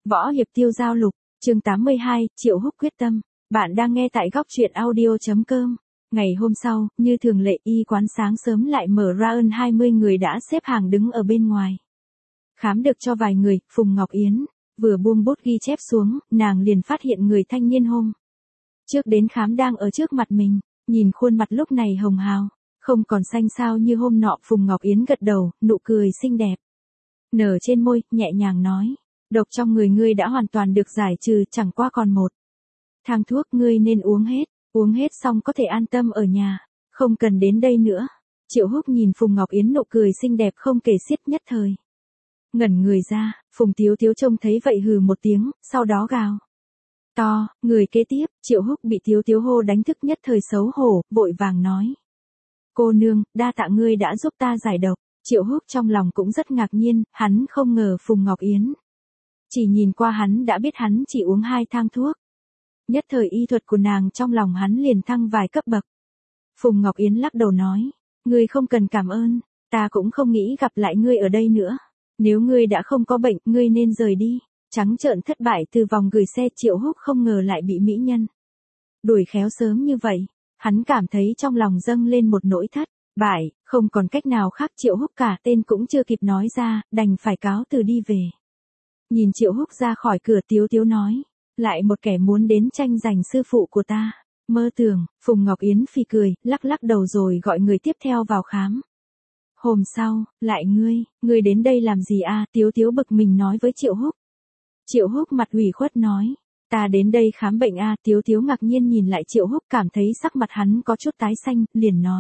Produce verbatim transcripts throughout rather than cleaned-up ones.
Võ hiệp tiêu giao lục, chương tám mươi hai, Triệu Húc quyết tâm. Bạn đang nghe tại góc truyện audio chấm com. Ngày hôm sau, như thường lệ, y quán sáng sớm lại mở ra, hơn hai mươi người đã xếp hàng đứng ở bên ngoài. Khám được cho vài người, Phùng Ngọc Yến vừa buông bút ghi chép xuống, nàng liền phát hiện người thanh niên hôm trước đến khám đang ở trước mặt mình, nhìn khuôn mặt lúc này hồng hào, không còn xanh xao như hôm nọ. Phùng Ngọc Yến gật đầu, nụ cười xinh đẹp nở trên môi, nhẹ nhàng nói: độc trong người ngươi đã hoàn toàn được giải trừ, chẳng qua còn một thang thuốc, ngươi nên uống hết, uống hết xong có thể an tâm ở nhà, không cần đến đây nữa. Triệu Húc nhìn Phùng Ngọc Yến nụ cười xinh đẹp không kể xiết, nhất thời ngẩn người ra. Phùng Tiếu Tiếu trông thấy vậy hừ một tiếng, sau đó gào to. Người kế tiếp, Triệu Húc bị Tiếu Tiếu hô đánh thức, nhất thời xấu hổ, vội vàng nói: cô nương, đa tạ ngươi đã giúp ta giải độc. Triệu Húc trong lòng cũng rất ngạc nhiên, hắn không ngờ Phùng Ngọc Yến chỉ nhìn qua hắn đã biết hắn chỉ uống hai thang thuốc. Nhất thời y thuật của nàng trong lòng hắn liền thăng vài cấp bậc. Phùng Ngọc Yến lắc đầu nói: ngươi không cần cảm ơn, ta cũng không nghĩ gặp lại ngươi ở đây nữa. Nếu ngươi đã không có bệnh, ngươi nên rời đi. Trắng trợn thất bại từ vòng gửi xe, Triệu Húc không ngờ lại bị mỹ nhân đuổi khéo sớm như vậy. Hắn cảm thấy trong lòng dâng lên một nỗi thất bại, không còn cách nào khác. Triệu Húc cả tên cũng chưa kịp nói ra, đành phải cáo từ đi về. Nhìn Triệu Húc ra khỏi cửa, Tiếu Tiếu nói: lại một kẻ muốn đến tranh giành sư phụ của ta. Mơ tưởng. Phùng Ngọc Yến phì cười, lắc lắc đầu rồi gọi người tiếp theo vào khám. Hôm sau, lại ngươi, ngươi đến đây làm gì a? Tiếu Tiếu bực mình nói với Triệu Húc. Triệu Húc mặt ủy khuất nói: ta đến đây khám bệnh a. Tiếu Tiếu ngạc nhiên nhìn lại Triệu Húc, cảm thấy sắc mặt hắn có chút tái xanh, liền nói: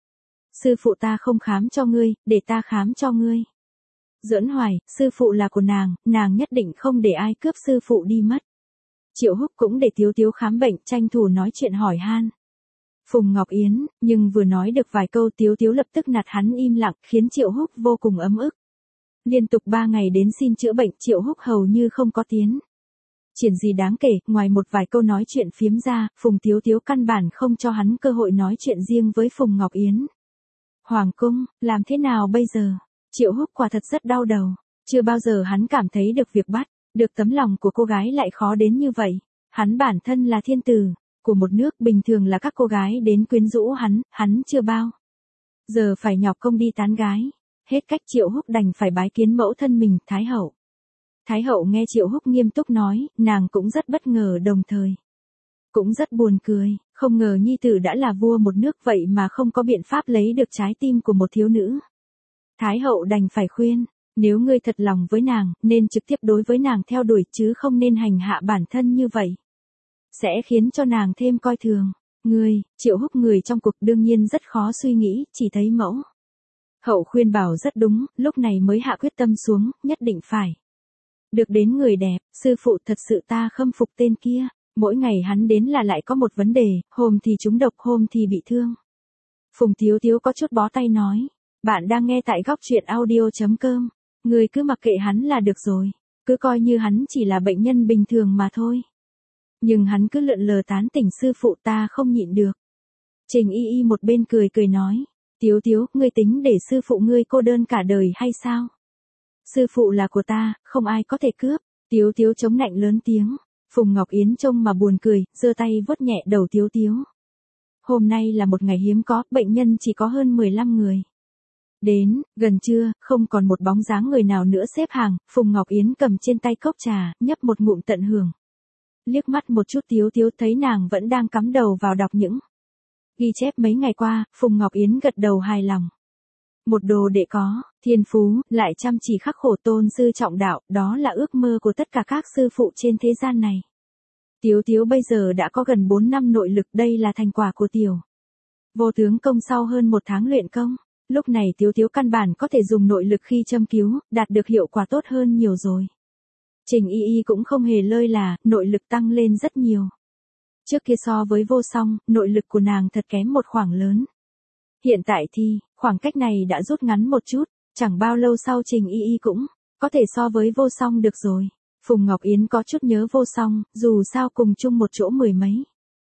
sư phụ ta không khám cho ngươi, để ta khám cho ngươi. Giỡn hoài, sư phụ là của nàng, nàng nhất định không để ai cướp sư phụ đi mất. Triệu Húc cũng để Tiếu Tiếu khám bệnh, tranh thủ nói chuyện hỏi han Phùng Ngọc Yến, nhưng vừa nói được vài câu, Tiếu Tiếu lập tức nạt hắn im lặng, khiến Triệu Húc vô cùng ấm ức. Liên tục ba ngày đến xin chữa bệnh, Triệu Húc hầu như không có tiến triển gì đáng kể, ngoài một vài câu nói chuyện phiếm ra. Phùng Tiếu Tiếu căn bản không cho hắn cơ hội nói chuyện riêng với Phùng Ngọc Yến. Hoàng cung, làm thế nào bây giờ? Triệu Húc quả thật rất đau đầu, chưa bao giờ hắn cảm thấy được việc bắt được tấm lòng của cô gái lại khó đến như vậy. Hắn bản thân là thiên tử của một nước, bình thường là các cô gái đến quyến rũ hắn, hắn chưa bao giờ phải nhọc công đi tán gái. Hết cách, Triệu Húc đành phải bái kiến mẫu thân mình, Thái hậu. Thái hậu nghe Triệu Húc nghiêm túc nói, nàng cũng rất bất ngờ, đồng thời cũng rất buồn cười, không ngờ nhi tử đã là vua một nước vậy mà không có biện pháp lấy được trái tim của một thiếu nữ. Thái hậu đành phải khuyên: nếu ngươi thật lòng với nàng, nên trực tiếp đối với nàng theo đuổi, chứ không nên hành hạ bản thân như vậy, sẽ khiến cho nàng thêm coi thường ngươi. Triệu Húc người trong cuộc đương nhiên rất khó suy nghĩ, chỉ thấy mẫu hậu khuyên bảo rất đúng, lúc này mới hạ quyết tâm xuống, nhất định phải được đến người đẹp. Sư phụ, thật sự ta khâm phục tên kia, mỗi ngày hắn đến là lại có một vấn đề, hôm thì trúng độc, hôm thì bị thương. Phùng Tiếu Tiếu có chút bó tay nói: bạn đang nghe tại góc truyện audio chấm com, ngươi cứ mặc kệ hắn là được rồi, cứ coi như hắn chỉ là bệnh nhân bình thường mà thôi. Nhưng hắn cứ lượn lờ tán tỉnh sư phụ, ta không nhịn được. Trình Y Y một bên cười cười nói: Tiếu Tiếu, ngươi tính để sư phụ ngươi cô đơn cả đời hay sao? Sư phụ là của ta, không ai có thể cướp. Tiếu Tiếu chống nạnh lớn tiếng. Phùng Ngọc Yến trông mà buồn cười, giơ tay vuốt nhẹ đầu Tiếu Tiếu. Hôm nay là một ngày hiếm có, bệnh nhân chỉ có hơn mười lăm người đến. Gần trưa, không còn một bóng dáng người nào nữa xếp hàng. Phùng Ngọc Yến cầm trên tay cốc trà, nhấp một ngụm tận hưởng. Liếc mắt một chút Tiếu Tiếu, thấy nàng vẫn đang cắm đầu vào đọc những ghi chép mấy ngày qua. Phùng Ngọc Yến gật đầu hài lòng. Một đồ đệ có thiên phú, lại chăm chỉ khắc khổ, tôn sư trọng đạo, đó là ước mơ của tất cả các sư phụ trên thế gian này. Tiếu Tiếu bây giờ đã có gần bốn năm nội lực, đây là thành quả của tiểu vô tướng công sau hơn một tháng luyện công. Lúc này Tiếu Tiếu căn bản có thể dùng nội lực khi châm cứu, đạt được hiệu quả tốt hơn nhiều rồi. Trình Y Y cũng không hề lơi là, nội lực tăng lên rất nhiều. Trước kia so với Vô Song, nội lực của nàng thật kém một khoảng lớn. Hiện tại thì, khoảng cách này đã rút ngắn một chút, chẳng bao lâu sau Trình Y Y cũng có thể so với Vô Song được rồi. Phùng Ngọc Yến có chút nhớ Vô Song, dù sao cùng chung một chỗ mười mấy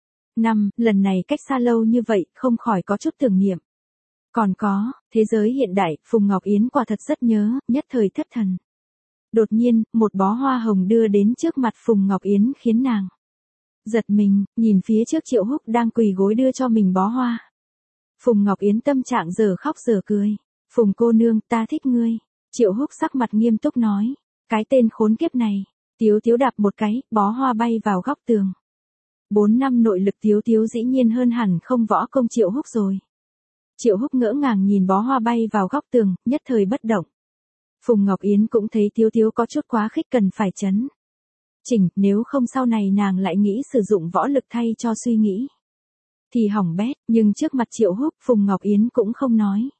năm, lần này cách xa lâu như vậy, không khỏi có chút tưởng niệm. Còn có, thế giới hiện đại, Phùng Ngọc Yến quả thật rất nhớ, nhất thời thất thần. Đột nhiên, một bó hoa hồng đưa đến trước mặt Phùng Ngọc Yến khiến nàng giật mình, nhìn phía trước Triệu Húc đang quỳ gối đưa cho mình bó hoa. Phùng Ngọc Yến tâm trạng giờ khóc giờ cười. Phùng cô nương, ta thích ngươi. Triệu Húc sắc mặt nghiêm túc nói. Cái tên khốn kiếp này. Tiếu Tiếu đạp một cái, bó hoa bay vào góc tường. Bốn năm nội lực Tiếu Tiếu dĩ nhiên hơn hẳn không võ công Triệu Húc rồi. Triệu Húc ngỡ ngàng nhìn bó hoa bay vào góc tường, nhất thời bất động. Phùng Ngọc Yến cũng thấy Tiếu Tiếu có chút quá khích cần phải chấn chỉnh, nếu không sau này nàng lại nghĩ sử dụng võ lực thay cho suy nghĩ. Thì hỏng bét, nhưng trước mặt Triệu Húc, Phùng Ngọc Yến cũng không nói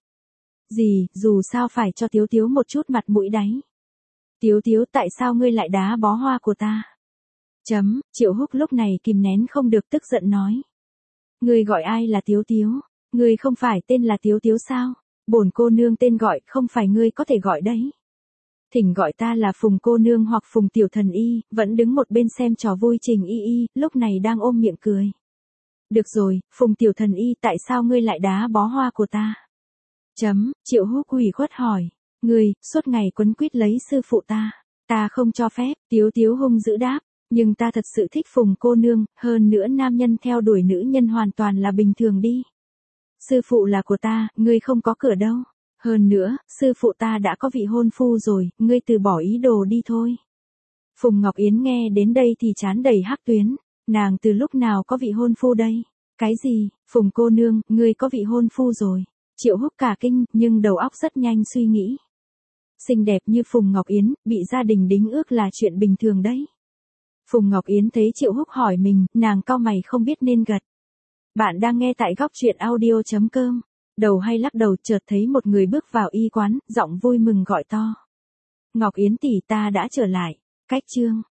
gì, dù sao phải cho Tiếu Tiếu một chút mặt mũi đấy. Tiếu Tiếu, tại sao ngươi lại đá bó hoa của ta? Chấm, Triệu Húc lúc này kìm nén không được tức giận nói. Ngươi gọi ai là Tiếu Tiếu? Ngươi không phải tên là Tiếu Tiếu sao? Bổn cô nương tên gọi không phải ngươi có thể gọi đấy. Thỉnh gọi ta là Phùng cô nương hoặc Phùng tiểu thần y, vẫn đứng một bên xem trò vui Trình Y Y, lúc này đang ôm miệng cười. Được rồi, Phùng tiểu thần y, tại sao ngươi lại đá bó hoa của ta? Chấm, Triệu Húc ủy khuất hỏi. Ngươi, suốt ngày quấn quýt lấy sư phụ ta. Ta không cho phép, Tiếu Tiếu hung dữ đáp. Nhưng ta thật sự thích Phùng cô nương, hơn nữa nam nhân theo đuổi nữ nhân hoàn toàn là bình thường đi. Sư phụ là của ta, ngươi không có cửa đâu. Hơn nữa, sư phụ ta đã có vị hôn phu rồi, ngươi từ bỏ ý đồ đi thôi. Phùng Ngọc Yến nghe đến đây thì trán đầy hắc tuyến. Nàng từ lúc nào có vị hôn phu đây? Cái gì, Phùng cô nương, ngươi có vị hôn phu rồi. Triệu Húc cả kinh, nhưng đầu óc rất nhanh suy nghĩ. Xinh đẹp như Phùng Ngọc Yến, bị gia đình đính ước là chuyện bình thường đấy. Phùng Ngọc Yến thấy Triệu Húc hỏi mình, nàng cau mày không biết nên gật. Bạn đang nghe tại góc truyện audio chấm com. Đầu hay lắc đầu, chợt thấy một người bước vào y quán, giọng vui mừng gọi to. Ngọc Yến tỷ, ta đã trở lại. Cách chương